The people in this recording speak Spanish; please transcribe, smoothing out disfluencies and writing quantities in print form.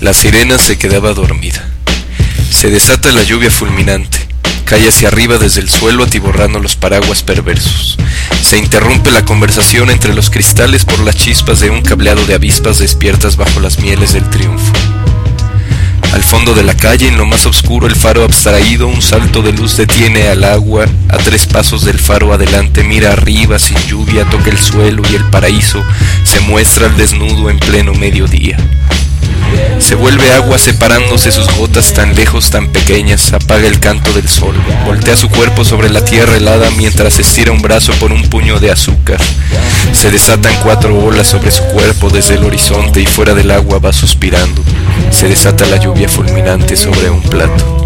La sirena se quedaba dormida. Se desata la lluvia fulminante. Cae hacia arriba desde el suelo atiborrando los paraguas perversos. Se interrumpe la conversación entre los cristales por las chispas de un cableado de avispas despiertas bajo las mieles del triunfo. Al fondo de la calle, en lo más oscuro, el faro abstraído, un salto de luz detiene al agua. A 3 pasos del faro adelante, mira arriba sin lluvia, toca el suelo y el paraíso se muestra al desnudo en pleno mediodía. Se vuelve agua separándose sus gotas tan lejos, tan pequeñas, apaga el canto del sol, voltea su cuerpo sobre la tierra helada mientras estira un brazo por un puño de azúcar. Se desatan 4 olas sobre su cuerpo desde el horizonte y fuera del agua va suspirando. Se desata la lluvia fulminante sobre un plato.